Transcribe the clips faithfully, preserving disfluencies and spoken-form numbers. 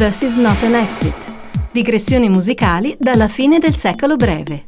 This is not an exit. Digressioni musicali dalla fine del secolo breve.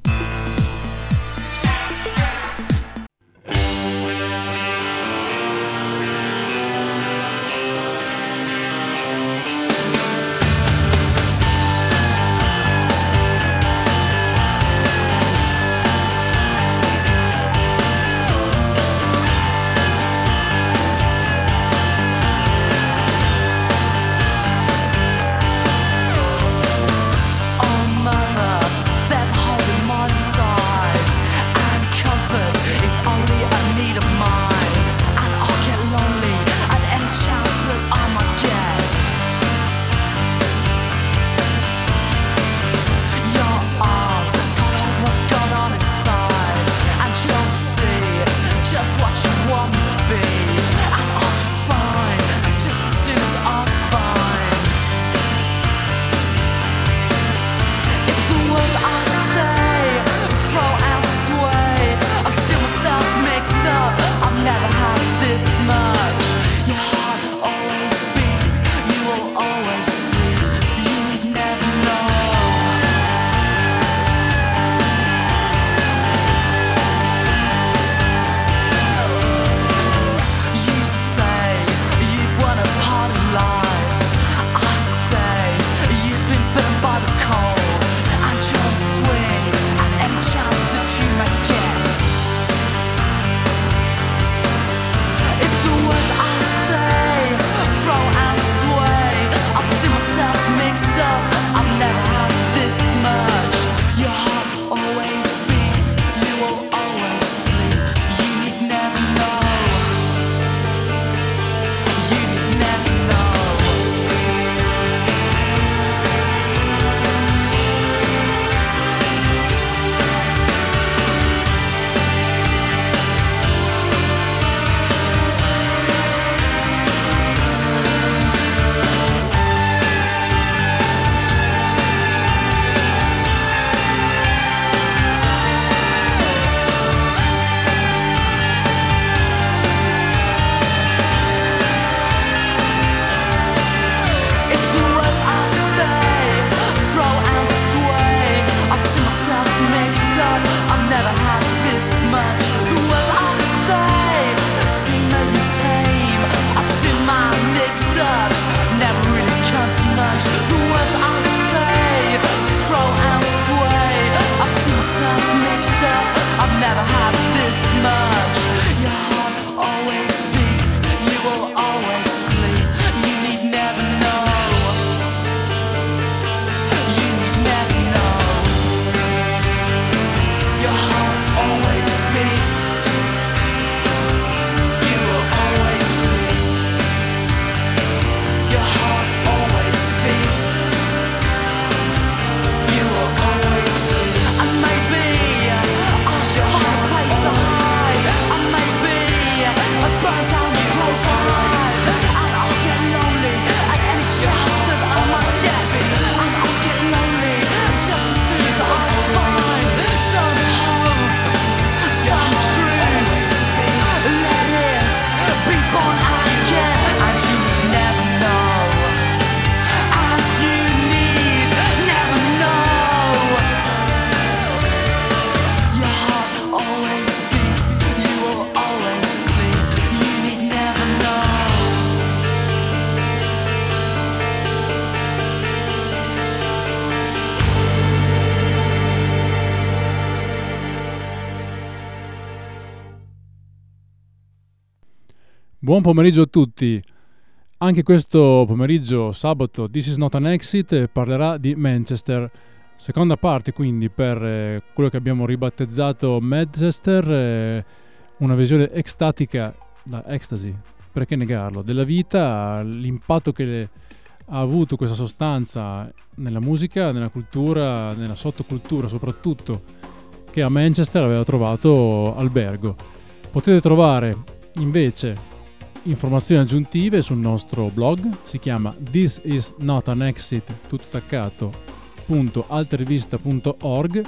Buon pomeriggio a tutti. Anche questo pomeriggio, sabato, This is not an exit parlerà di Manchester. Seconda parte quindi per eh, quello che abbiamo ribattezzato Manchester, eh, una visione ecstatica, da ecstasy, perché negarlo, della vita, l'impatto che le ha avuto questa sostanza nella musica, nella cultura, nella sottocultura soprattutto, che a Manchester aveva trovato albergo. Potete trovare invece informazioni aggiuntive sul nostro blog, si chiama This is not an exit tutto attaccato punto altervista punto org,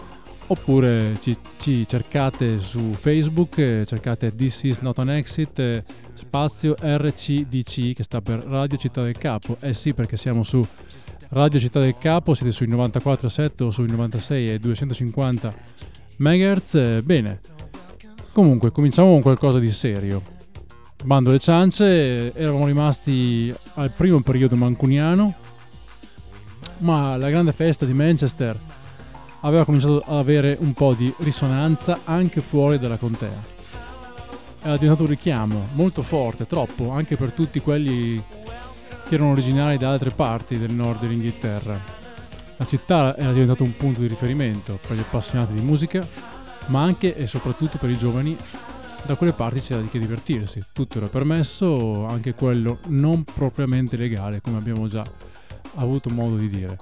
oppure ci, ci cercate su Facebook, eh, cercate This is not an exit, eh, spazio R C D C, che sta per Radio Città del Capo. Eh sì, perché siamo su Radio Città del Capo, siete sui novantaquattro virgola sette o sui novantasei e duecentocinquanta megahertz. Eh, bene, comunque cominciamo con qualcosa di serio. Bando le ciance, eravamo rimasti al primo periodo mancuniano, ma la grande festa di Manchester aveva cominciato ad avere un po' di risonanza anche fuori dalla contea. Era diventato un richiamo molto forte, troppo, anche per tutti quelli che erano originari da altre parti del nord dell'Inghilterra. La città era diventata un punto di riferimento per gli appassionati di musica, ma anche e soprattutto per i giovani. Da quelle parti c'era di che divertirsi, tutto era permesso, anche quello non propriamente legale, come abbiamo già avuto modo di dire.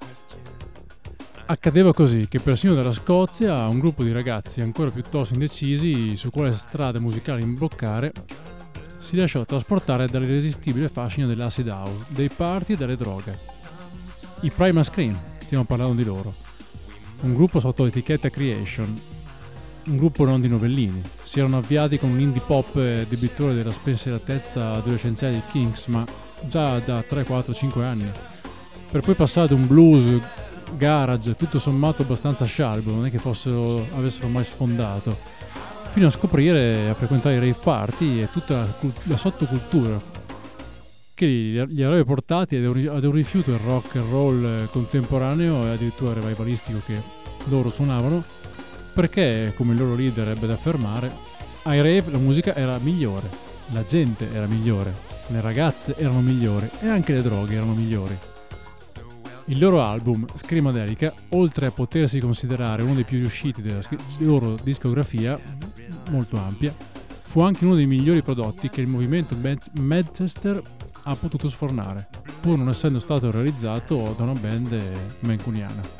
Accadeva così che persino dalla Scozia un gruppo di ragazzi ancora piuttosto indecisi su quale strada musicale imboccare si lasciò trasportare dall'irresistibile fascino dell'acid house, dei party e delle droghe. I Primal Scream, stiamo parlando di loro, un gruppo sotto etichetta Creation, un gruppo non di novellini. Si erano avviati con un indie pop debitore della spensieratezza adolescenziale dei Kinks, ma già da tre, quattro, cinque anni, per poi passare ad un blues garage tutto sommato abbastanza scialbo, non è che fossero, avessero mai sfondato, fino a scoprire, a frequentare i rave party e tutta la, la sottocultura che li avrebbe portati ad un, ad un rifiuto del rock and roll contemporaneo e addirittura revivalistico che loro suonavano, perché, come il loro leader ebbe ad affermare, ai rave la musica era migliore, la gente era migliore, le ragazze erano migliori e anche le droghe erano migliori. Il loro album Screamadelica, oltre a potersi considerare uno dei più riusciti della loro discografia, molto ampia, fu anche uno dei migliori prodotti che il movimento Manchester ha potuto sfornare, pur non essendo stato realizzato da una band mancuniana.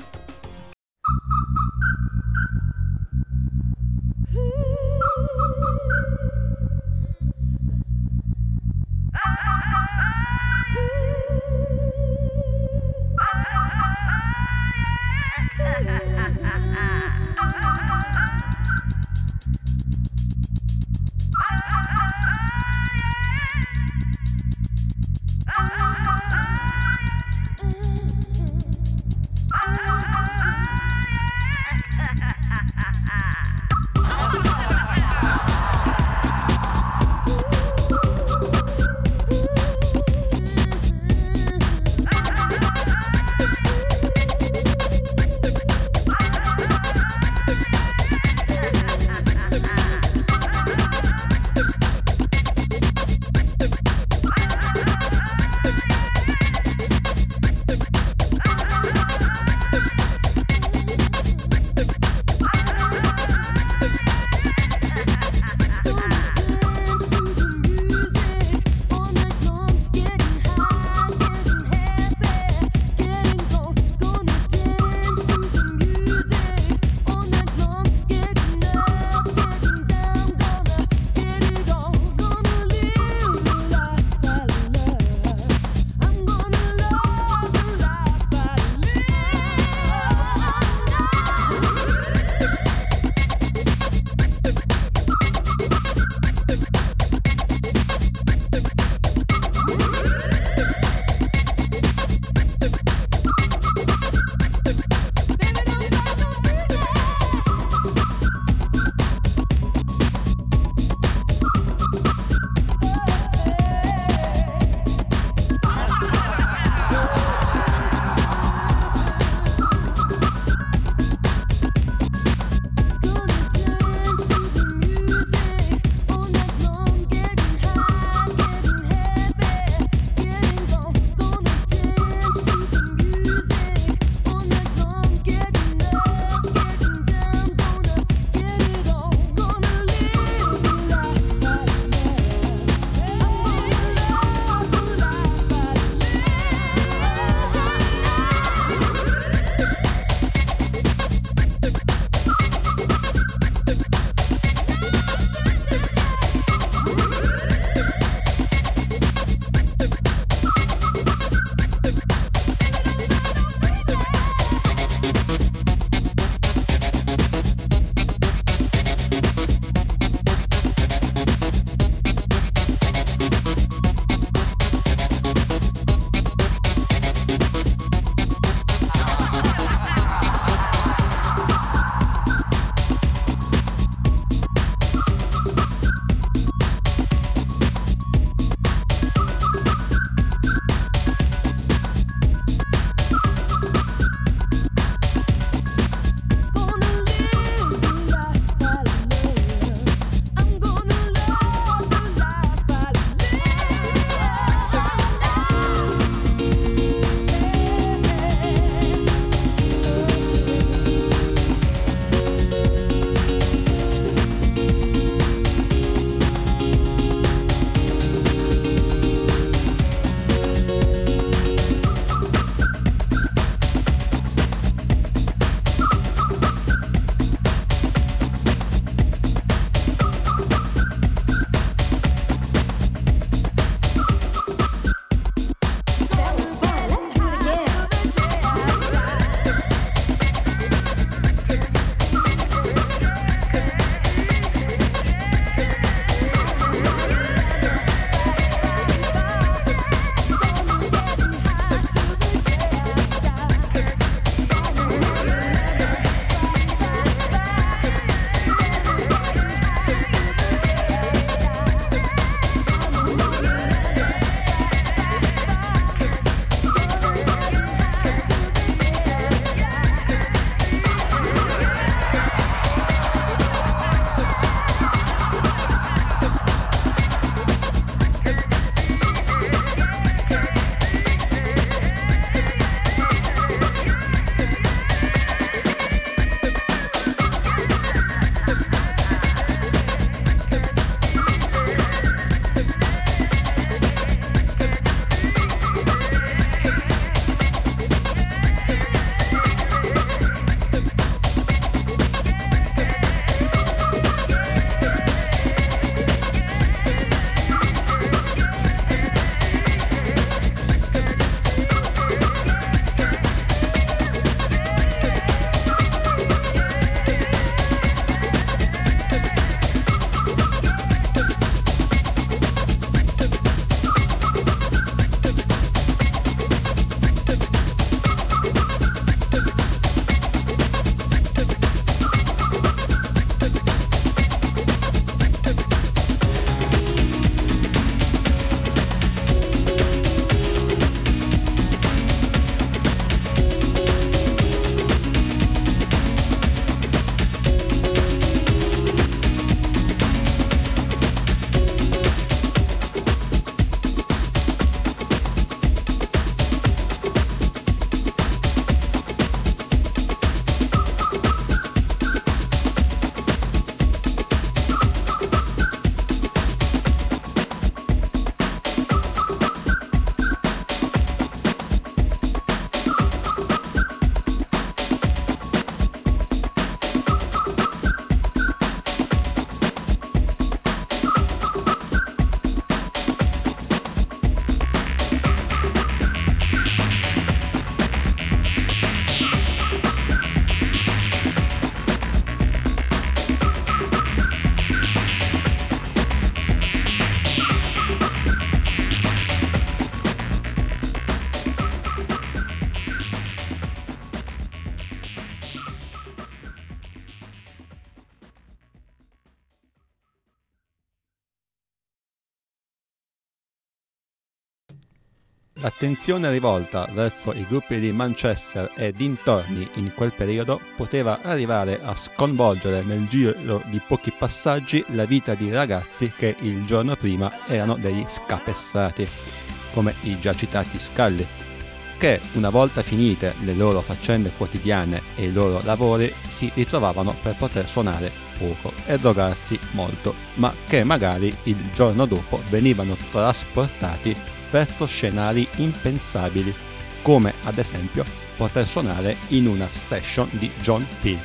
L'attenzione rivolta verso i gruppi di Manchester e dintorni in quel periodo poteva arrivare a sconvolgere nel giro di pochi passaggi la vita di ragazzi che il giorno prima erano degli scapessati, come i già citati Scully, che una volta finite le loro faccende quotidiane e i loro lavori si ritrovavano per poter suonare poco e drogarsi molto, ma che magari il giorno dopo venivano trasportati verso scenari impensabili, come ad esempio poter suonare in una session di John Peel.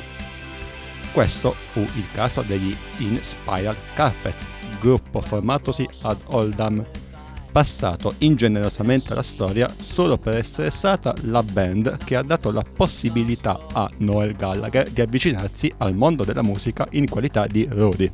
Questo fu il caso degli In Spiral Carpets, gruppo formatosi ad Oldham, passato ingenerosamente alla storia solo per essere stata la band che ha dato la possibilità a Noel Gallagher di avvicinarsi al mondo della musica in qualità di roadie.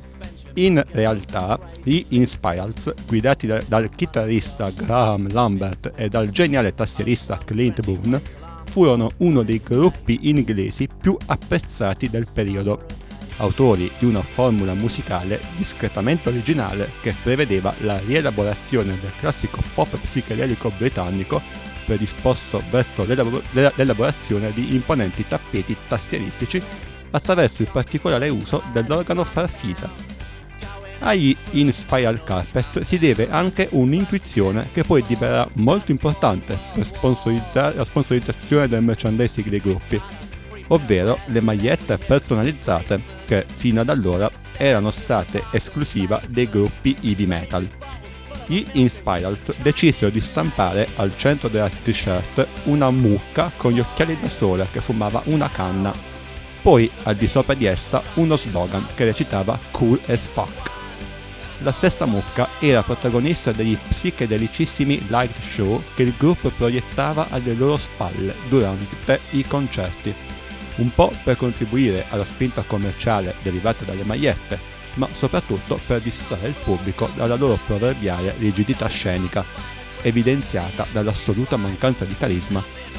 In realtà, gli In-Spirals, guidati da, dal chitarrista Graham Lambert e dal geniale tastierista Clint Boone, furono uno dei gruppi inglesi più apprezzati del periodo, autori di una formula musicale discretamente originale che prevedeva la rielaborazione del classico pop psichedelico britannico predisposto verso l'elabor- l'elaborazione di imponenti tappeti tastieristici attraverso il particolare uso dell'organo farfisa. Agli In Spiral Carpets si deve anche un'intuizione che poi diverrà molto importante per sponsorizzare la sponsorizzazione del merchandising dei gruppi, ovvero le magliette personalizzate che fino ad allora erano state esclusiva dei gruppi heavy metal. Gli In Spirals decisero di stampare al centro della t-shirt una mucca con gli occhiali da sole che fumava una canna, poi al di sopra di essa uno slogan che recitava "Cool as fuck". La stessa mucca era protagonista degli psichedelicissimi light show che il gruppo proiettava alle loro spalle durante i concerti, un po' per contribuire alla spinta commerciale derivata dalle magliette, ma soprattutto per distrarre il pubblico dalla loro proverbiale rigidità scenica, evidenziata dall'assoluta mancanza di carisma.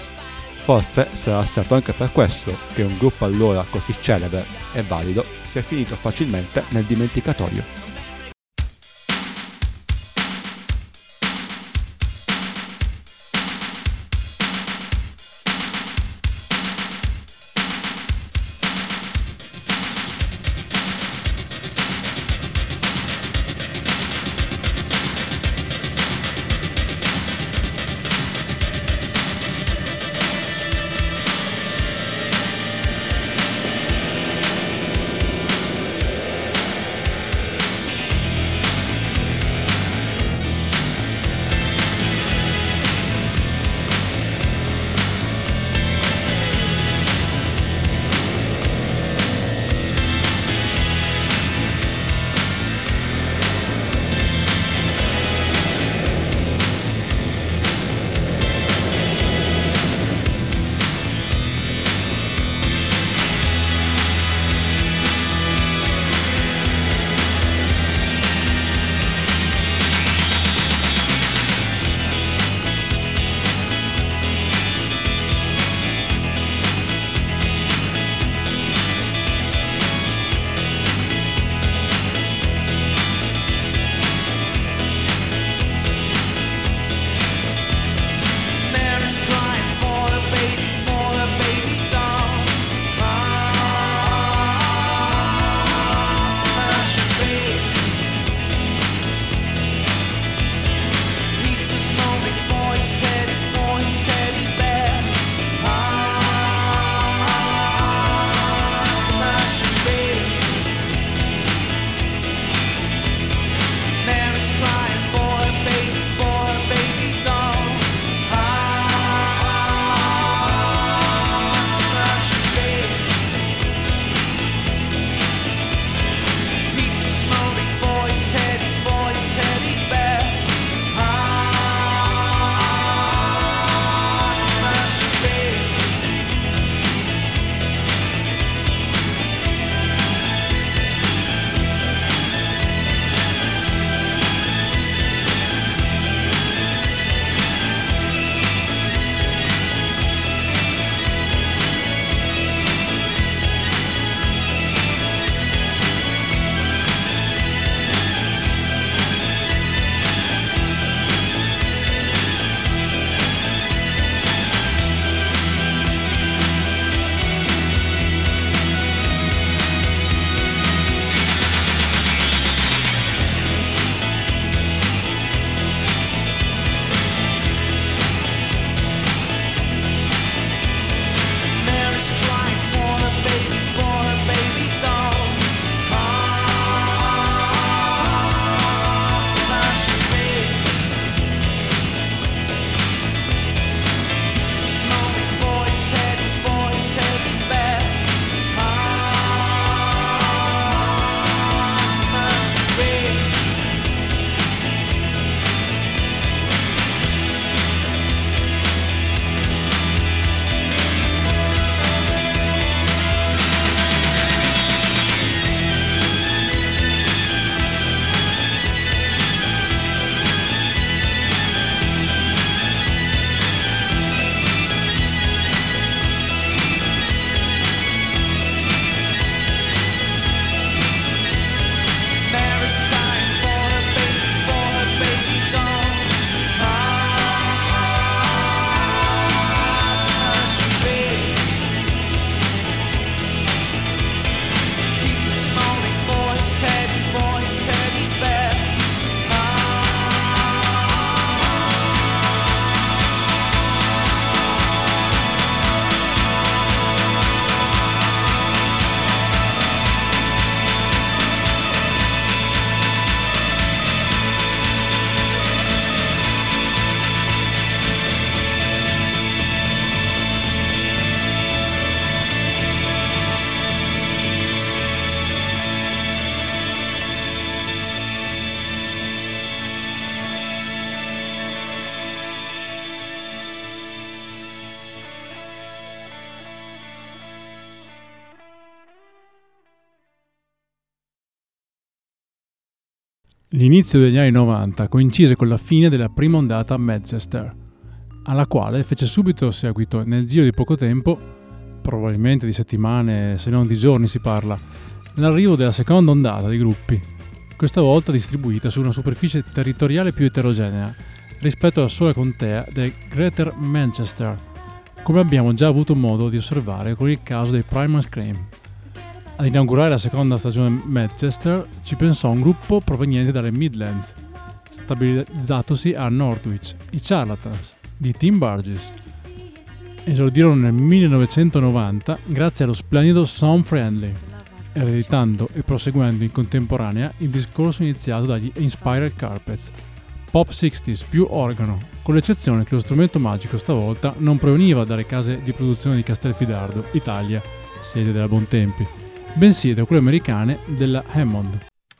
Forse sarà stato anche per questo che un gruppo allora così celebre e valido si è finito facilmente nel dimenticatoio. L'inizio degli anni novanta coincise con la fine della prima ondata a Manchester, alla quale fece subito seguito nel giro di poco tempo, probabilmente di settimane se non di giorni si parla, l'arrivo della seconda ondata di gruppi, questa volta distribuita su una superficie territoriale più eterogenea rispetto alla sola contea del Greater Manchester, come abbiamo già avuto modo di osservare con il caso dei Primal Scream. Ad inaugurare la seconda stagione Manchester ci pensò un gruppo proveniente dalle Midlands, stabilizzatosi a Norwich, i Charlatans, di Tim Burgess. Esordirono nel millenovecentonovanta grazie allo splendido Sound Friendly, ereditando e proseguendo in contemporanea il discorso iniziato dagli Inspired Carpets, pop sessanta più organo, con l'eccezione che lo strumento magico stavolta non proveniva dalle case di produzione di Castelfidardo, Italia, sede della Bontempi, bensì da quelle americane della Hammond.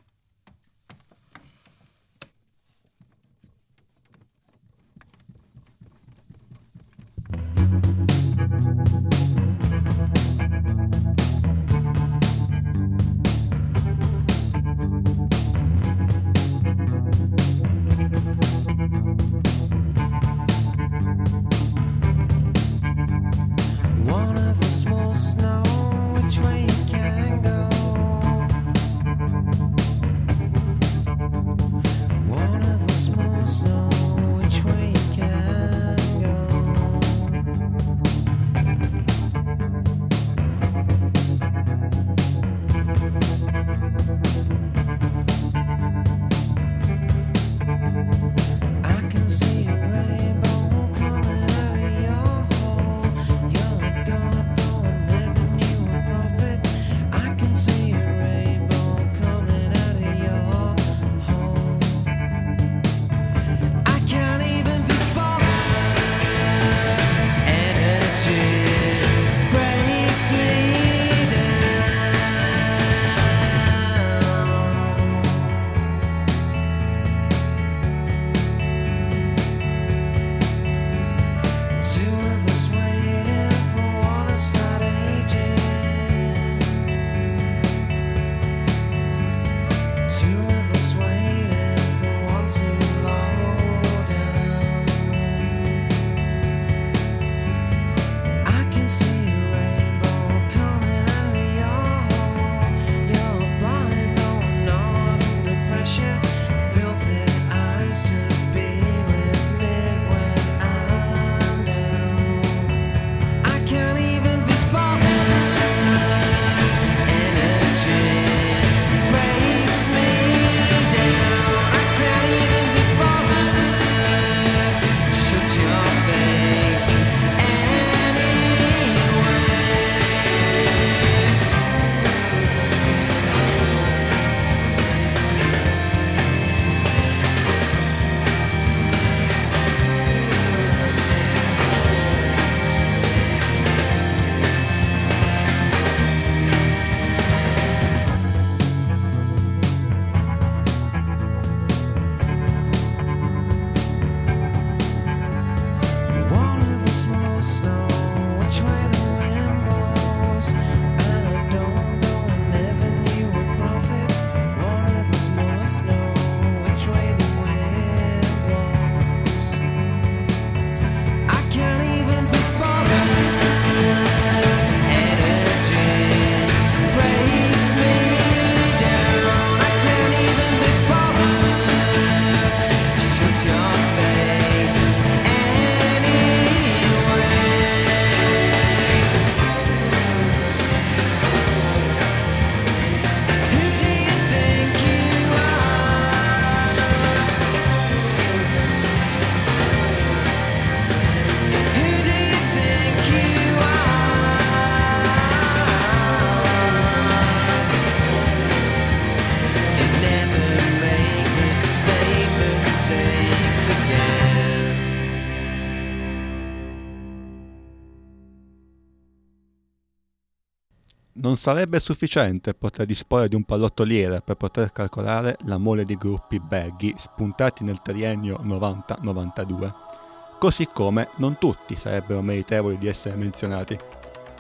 Non sarebbe sufficiente poter disporre di un pallottoliere per poter calcolare la mole di gruppi baggy spuntati nel triennio novanta novantadue, così come non tutti sarebbero meritevoli di essere menzionati.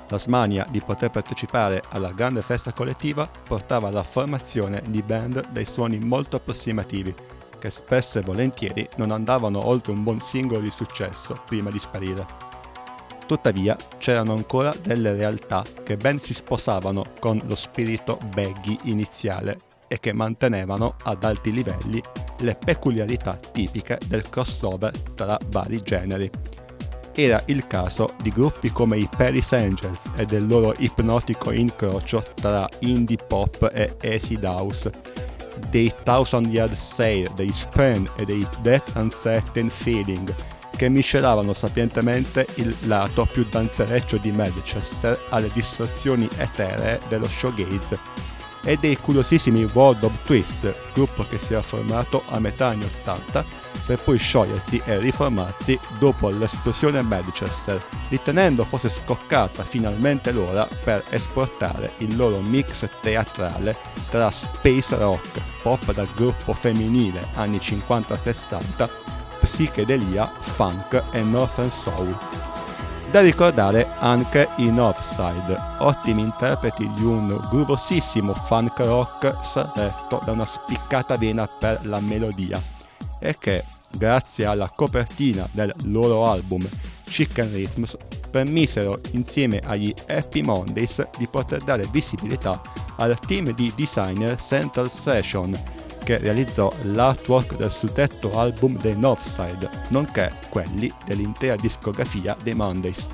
La smania di poter partecipare alla grande festa collettiva portava alla formazione di band dai suoni molto approssimativi, che spesso e volentieri non andavano oltre un buon singolo di successo prima di sparire. Tuttavia c'erano ancora delle realtà che ben si sposavano con lo spirito baggy iniziale e che mantenevano ad alti livelli le peculiarità tipiche del crossover tra vari generi. Era il caso di gruppi come i Paris Angels e del loro ipnotico incrocio tra indie pop e acid house, dei Thousand Yard Sale, dei Spren e dei Death Uncertain Feeling, che miscelavano sapientemente il lato più danzereccio di Manchester alle distorsioni eteree dello shoegaze, e dei curiosissimi World of Twist, gruppo che si era formato a metà anni ottanta per poi sciogliersi e riformarsi dopo l'esplosione Manchester, ritenendo fosse scoccata finalmente l'ora per esportare il loro mix teatrale tra space rock, pop da gruppo femminile anni cinquanta sessanta, psichedelia, funk e northern soul. Da ricordare anche i Northside, ottimi interpreti di un groovosissimo funk rock sorretto da una spiccata vena per la melodia, e che, grazie alla copertina del loro album Chicken Rhythms, permisero insieme agli Happy Mondays di poter dare visibilità al team di designer Central Session, che realizzò l'artwork del suddetto album dei Northside, nonché quelli dell'intera discografia dei Mondays.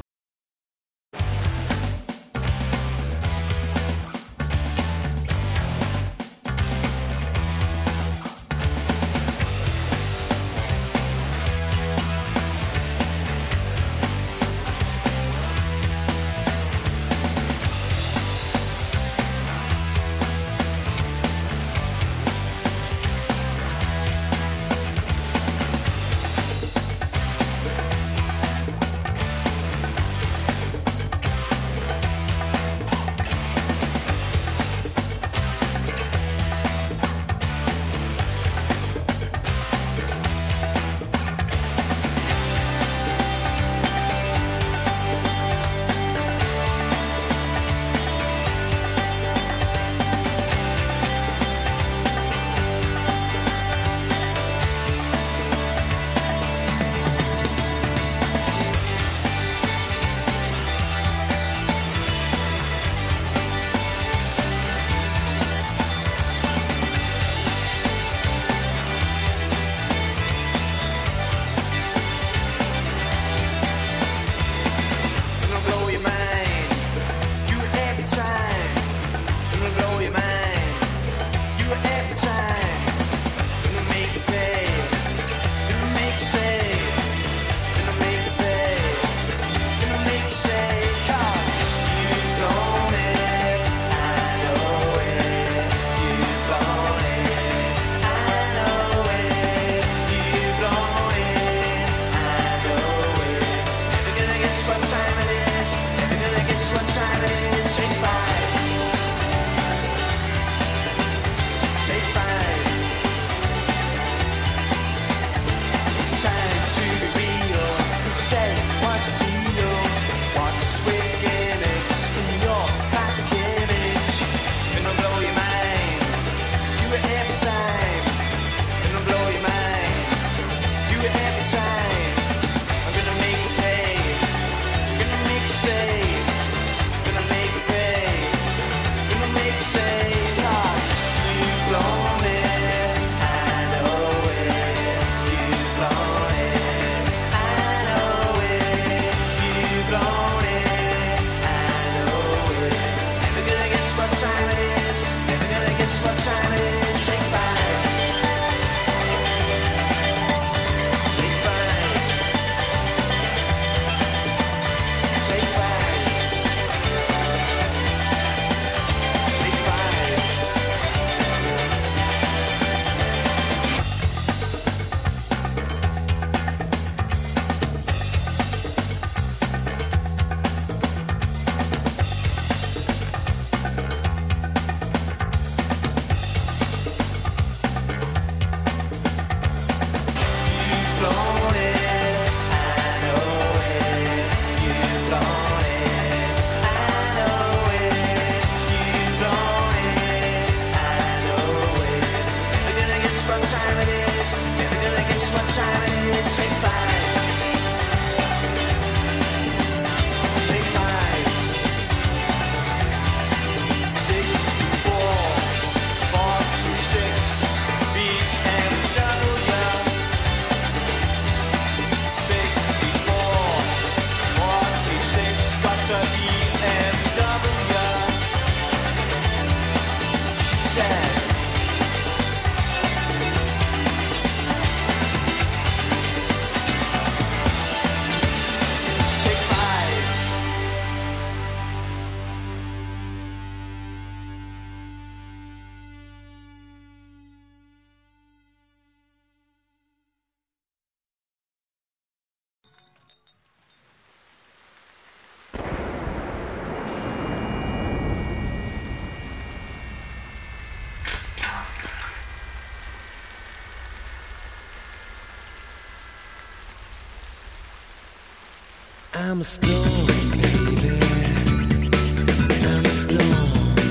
I'm a storm, baby. I'm a storm.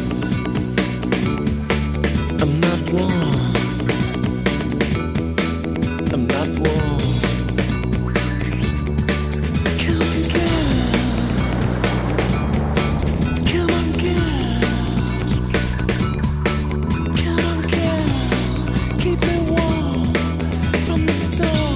I'm not warm. I'm not warm. Come on, girl. Come on, girl. Come on, girl. Keep me warm from the storm.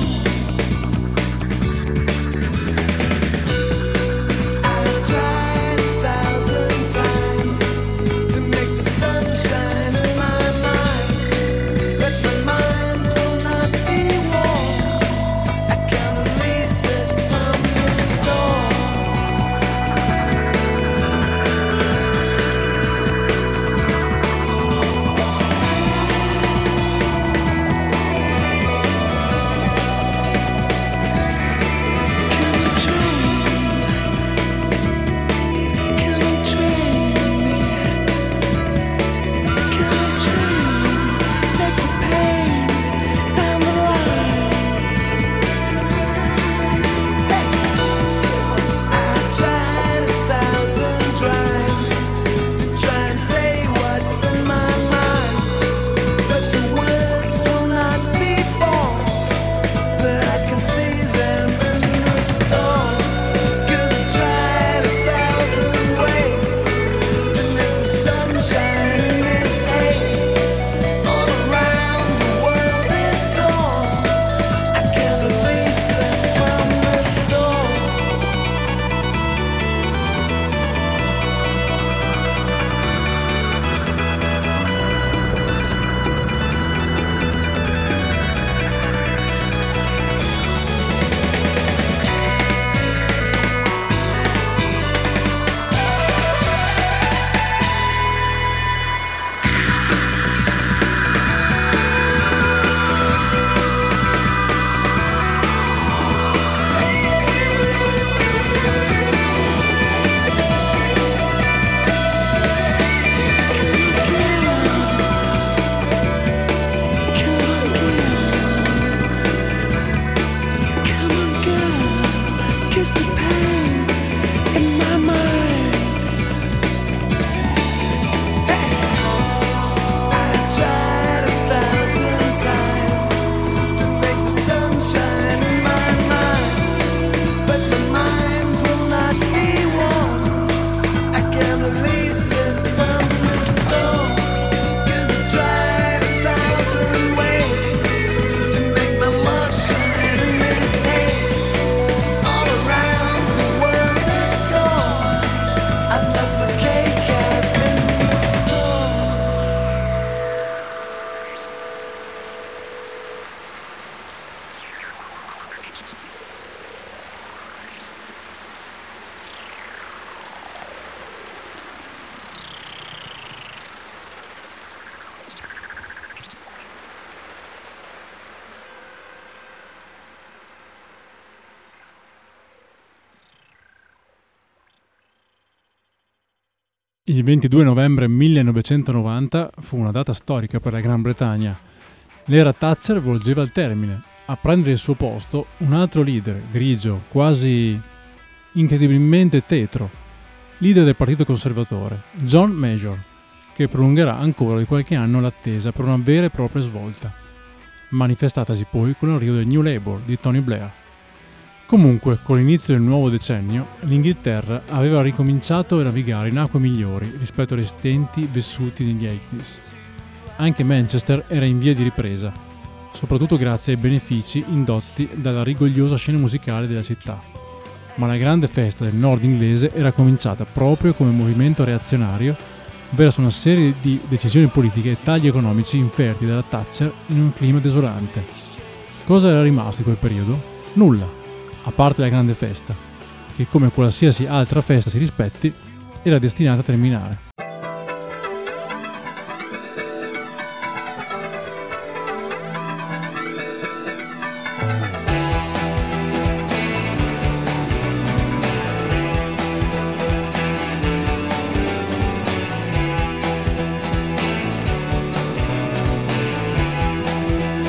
Il ventidue novembre millenovecentonovanta fu una data storica per la Gran Bretagna. L'era Thatcher volgeva al termine. A prendere il suo posto un altro leader, grigio, quasi incredibilmente tetro, leader del Partito Conservatore, John Major, che prolungherà ancora di qualche anno l'attesa per una vera e propria svolta, manifestatasi poi con l'arrivo del New Labour di Tony Blair. Comunque, con l'inizio del nuovo decennio, l'Inghilterra aveva ricominciato a navigare in acque migliori rispetto agli stenti vissuti negli ottanta. Anche Manchester era in via di ripresa, soprattutto grazie ai benefici indotti dalla rigogliosa scena musicale della città. Ma la grande festa del nord inglese era cominciata proprio come movimento reazionario verso una serie di decisioni politiche e tagli economici inferti dalla Thatcher in un clima desolante. Cosa era rimasto in quel periodo? Nulla. A parte la grande festa, che come qualsiasi altra festa si rispetti, era destinata a terminare.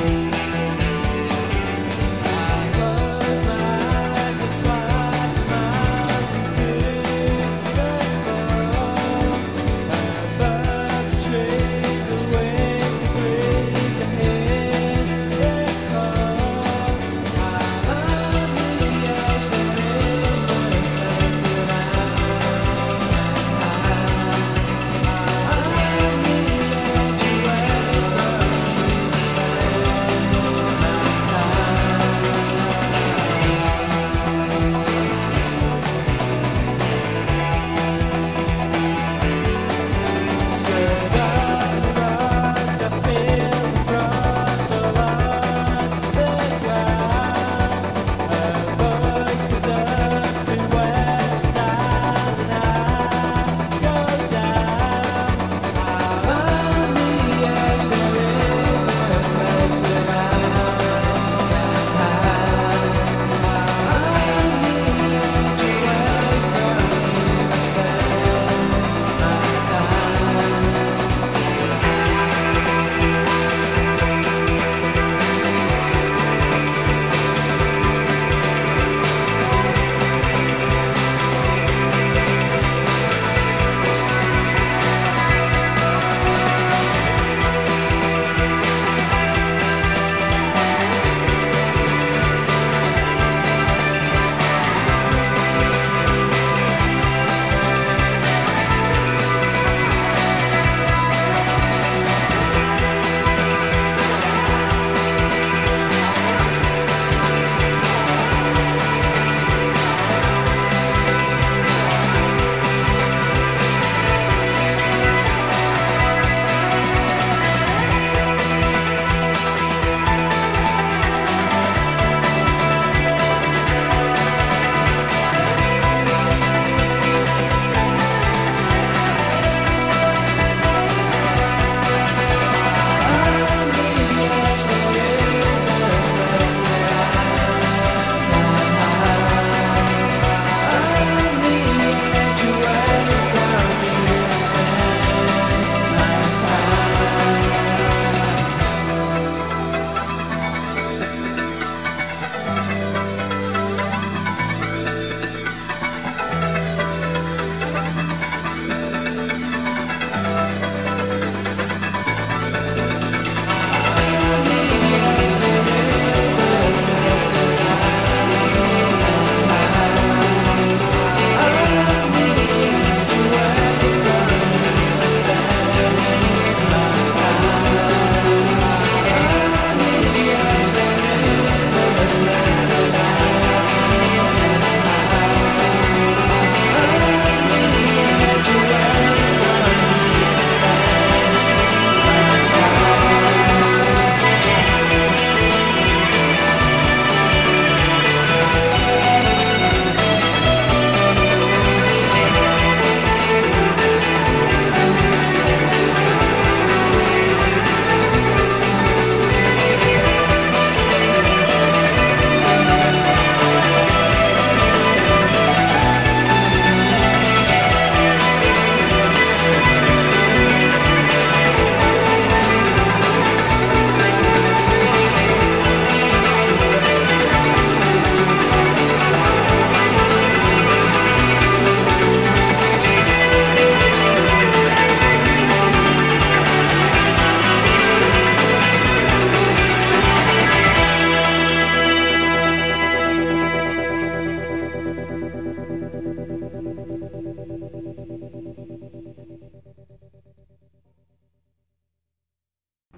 Close my eyes and fly for my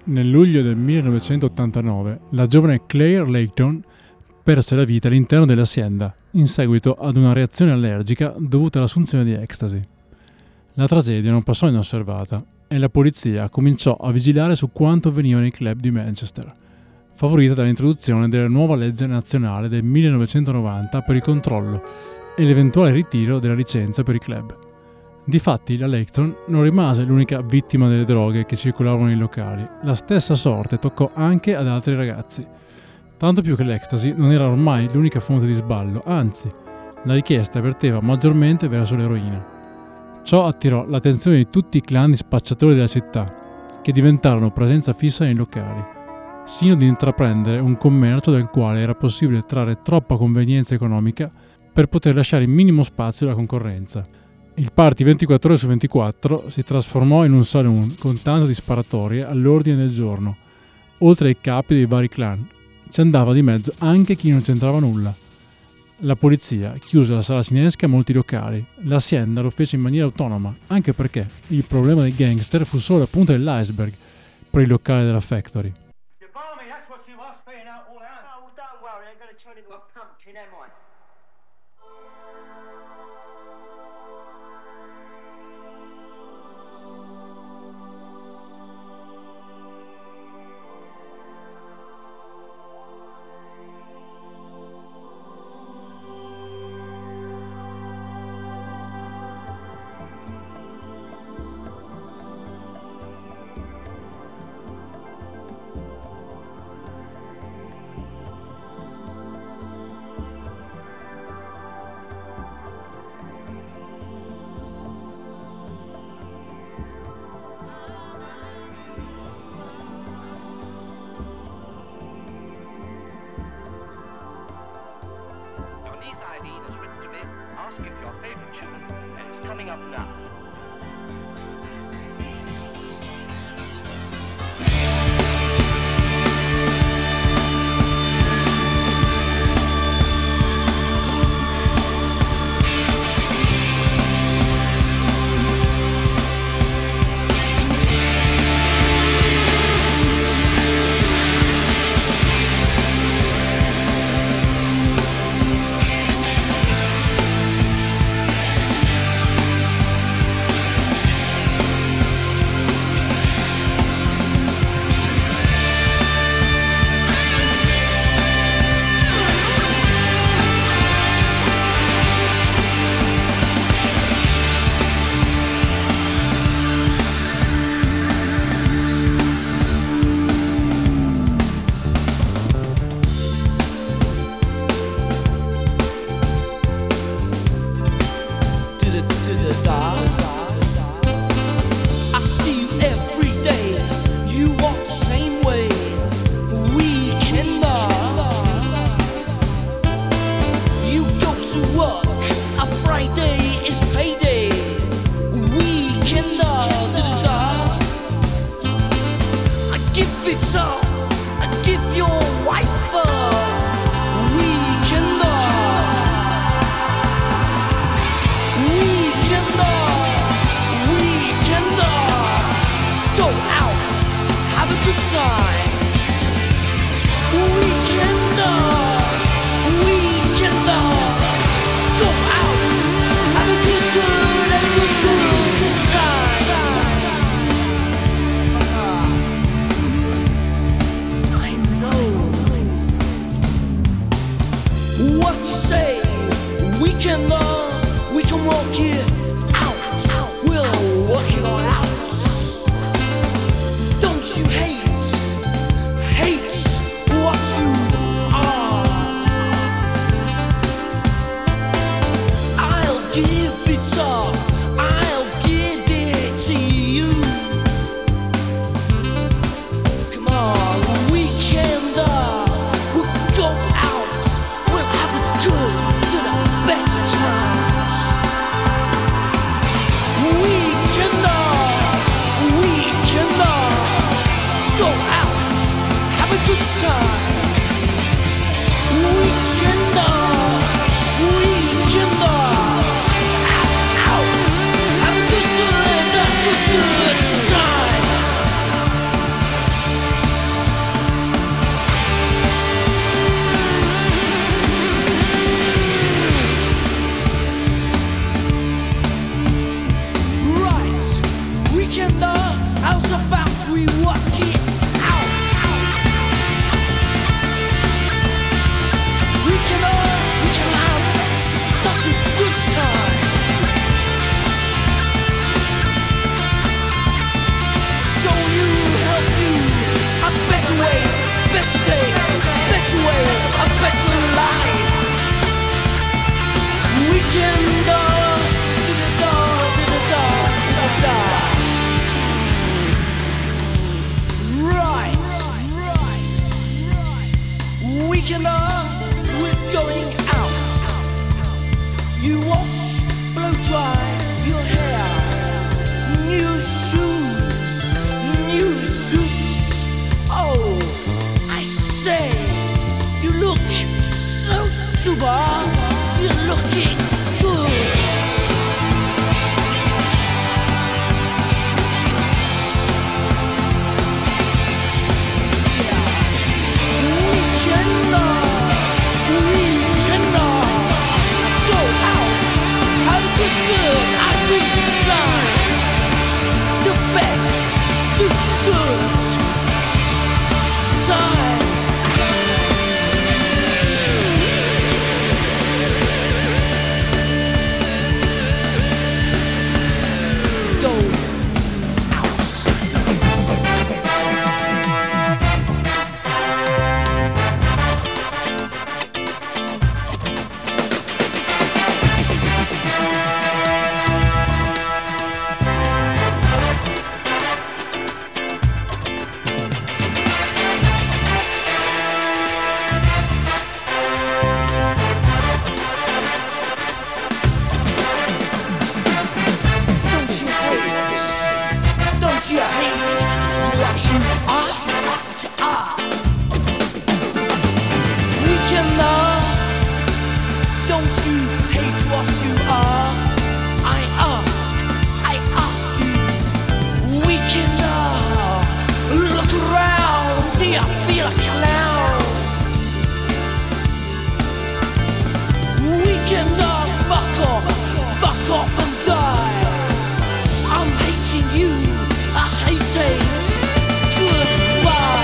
Nel luglio del millenovecentottantanove la giovane Claire Layton perse la vita all'interno dell'azienda in seguito ad una reazione allergica dovuta all'assunzione di ecstasy. La tragedia non passò inosservata e la polizia cominciò a vigilare su quanto avveniva nei club di Manchester, favorita dall'introduzione della nuova legge nazionale del millenovecentonovanta per il controllo e l'eventuale ritiro della licenza per i club. Difatti la Layton non rimase l'unica vittima delle droghe che circolavano nei locali, la stessa sorte toccò anche ad altri ragazzi, tanto più che l'ecstasy non era ormai l'unica fonte di sballo, anzi, la richiesta verteva maggiormente verso l'eroina. Ciò attirò l'attenzione di tutti i clan di spacciatori della città, che diventarono presenza fissa nei locali, sino ad intraprendere un commercio dal quale era possibile trarre troppa convenienza economica per poter lasciare il minimo spazio alla concorrenza. Il party ventiquattro ore su ventiquattro si trasformò in un saloon con tanto di sparatorie all'ordine del giorno. Oltre ai capi dei vari clan, ci andava di mezzo anche chi non c'entrava nulla. La polizia chiuse la sala cinesca a molti locali. L'azienda lo fece in maniera autonoma, anche perché il problema dei gangster fu solo la punta dell'iceberg per i locali della Factory. Weekend, weekend, out, out. Weekend on, we're going out. You wash, blow dry your hair. New shoes, new suits. Oh, I say, you look so super. You're looking good. Good, I good son. The best, the good time. Go out. You hate what you are, what you are. We can love. Don't you hate what you are? I ask, I ask you. We can love. Look around, do you feel a clown? We can love. Fuck off, fuck off and die. I'm hating you. I hate it. Goodbye.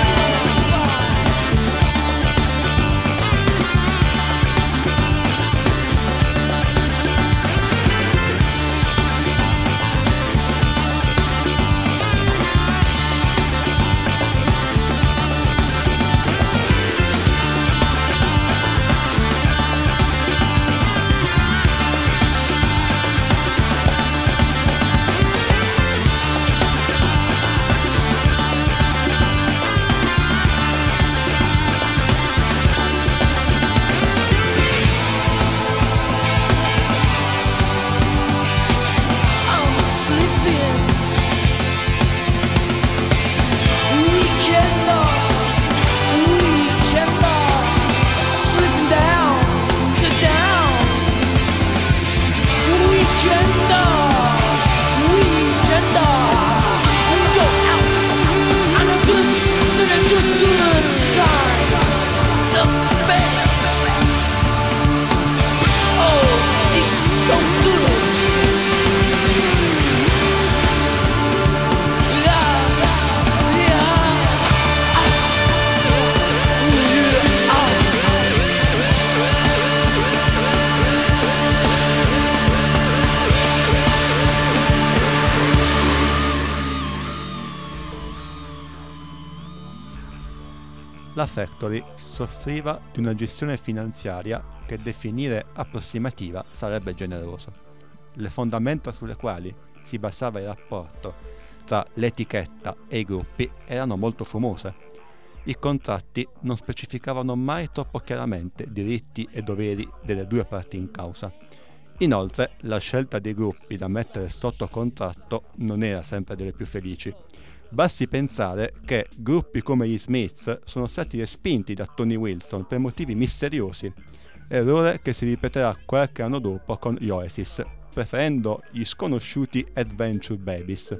La Factory soffriva di una gestione finanziaria che definire approssimativa sarebbe generoso. Le fondamenta sulle quali si basava il rapporto tra l'etichetta e i gruppi erano molto fumose. I contratti non specificavano mai troppo chiaramente diritti e doveri delle due parti in causa. Inoltre, la scelta dei gruppi da mettere sotto contratto non era sempre delle più felici. Basti pensare che gruppi come gli Smiths sono stati respinti da Tony Wilson per motivi misteriosi, errore che si ripeterà qualche anno dopo con gli Oasis, preferendo gli sconosciuti Adventure Babies.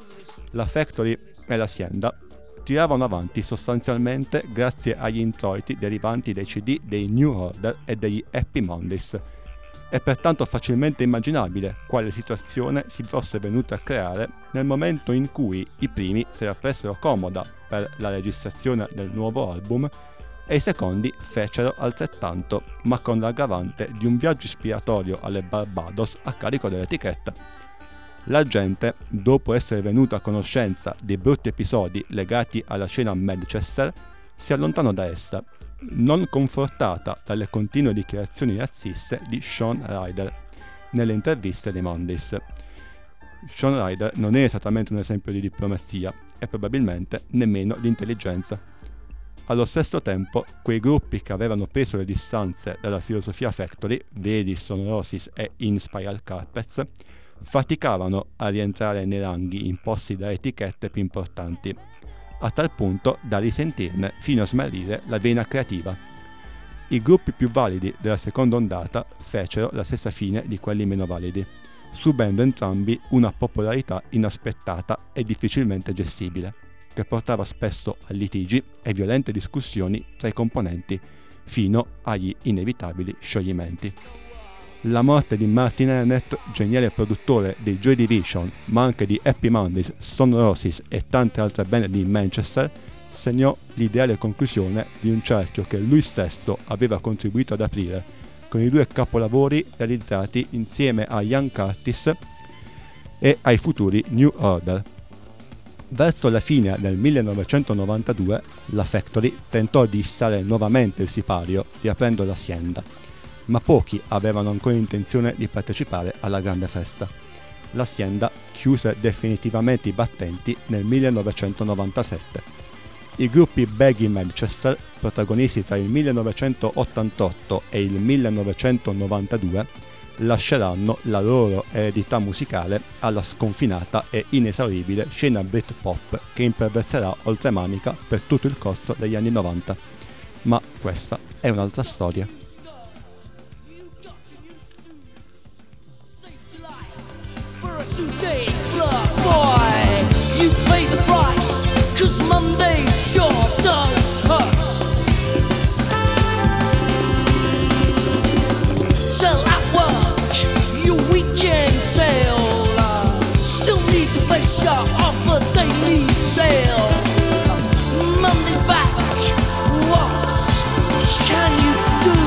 La Factory e l'azienda tiravano avanti sostanzialmente grazie agli introiti derivanti dai C D dei New Order e degli Happy Mondays. È pertanto facilmente immaginabile quale situazione si fosse venuta a creare nel momento in cui i primi se la pressero comoda per la registrazione del nuovo album e i secondi fecero altrettanto, ma con l'aggravante di un viaggio ispiratorio alle Barbados a carico dell'etichetta. La gente, dopo essere venuta a conoscenza dei brutti episodi legati alla scena Manchester, si allontanò da essa, non confortata dalle continue dichiarazioni razziste di Sean Ryder nelle interviste dei Mondays. Sean Ryder non è esattamente un esempio di diplomazia e probabilmente nemmeno di intelligenza. Allo stesso tempo, quei gruppi che avevano preso le distanze dalla filosofia Factory, vedi Sonorosis e In Spiral Carpets, faticavano a rientrare nei ranghi imposti da etichette più importanti, a tal punto da risentirne fino a smarrire la vena creativa. I gruppi più validi della seconda ondata fecero la stessa fine di quelli meno validi, subendo entrambi una popolarità inaspettata e difficilmente gestibile, che portava spesso a litigi e violente discussioni tra i componenti, fino agli inevitabili scioglimenti. La morte di Martin Hannett, geniale produttore dei Joy Division, ma anche di Happy Mondays, Sonorosis e tante altre band di Manchester, segnò l'ideale conclusione di un cerchio che lui stesso aveva contribuito ad aprire, con i due capolavori realizzati insieme a Ian Curtis e ai futuri New Order. Verso la fine del millenovecentonovantadue, la Factory tentò di issare nuovamente il sipario, riaprendo l'azienda, ma pochi avevano ancora intenzione di partecipare alla grande festa. L'azienda chiuse definitivamente i battenti nel millenovecentonovantasette. I gruppi Baggy Manchester, protagonisti tra il millenovecentottantotto e il millenovecentonovantadue, lasceranno la loro eredità musicale alla sconfinata e inesauribile scena Britpop che imperverserà oltremanica per tutto il corso degli anni novanta. Ma questa è un'altra storia. Off a daily sale. Monday's back. What can you do?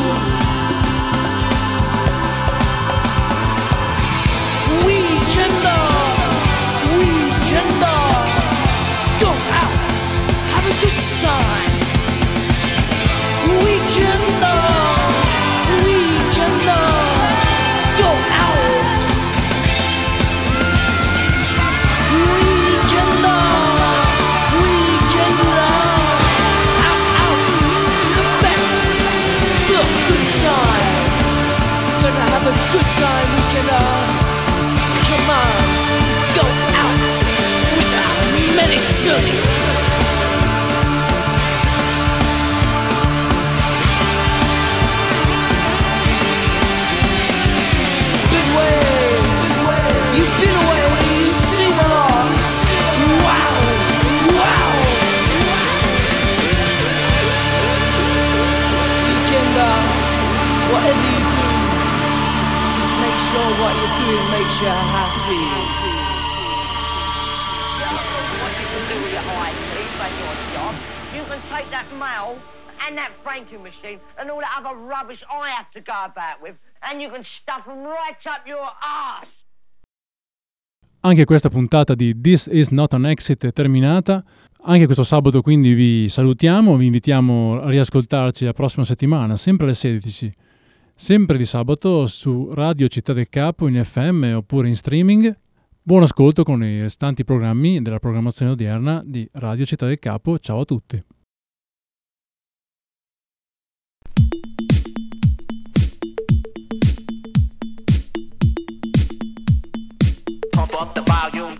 Weekend on, weekend on. Go out, have a good time. Weekend on, weekend on. Go out. Have a good time, we can all come on, go out without medicine. Been away, you've been away, you've seen a lot. Wow, wow. You can uh, whatever you do, make sure what you're doing makes you happy. You know what you can do with your I T when you're a job? You can take that mail and that franking machine and all that other rubbish I have to go about with, and you can stuff them right up your arse. Anche questa puntata di This Is Not an Exit è terminata. Anche questo sabato quindi vi salutiamo, vi invitiamo a riascoltarci la prossima settimana, sempre alle sedici. Sempre di sabato su Radio Città del Capo in F M oppure in streaming. Buon ascolto con i restanti programmi della programmazione odierna di Radio Città del Capo. Ciao a tutti. Pump up the volume,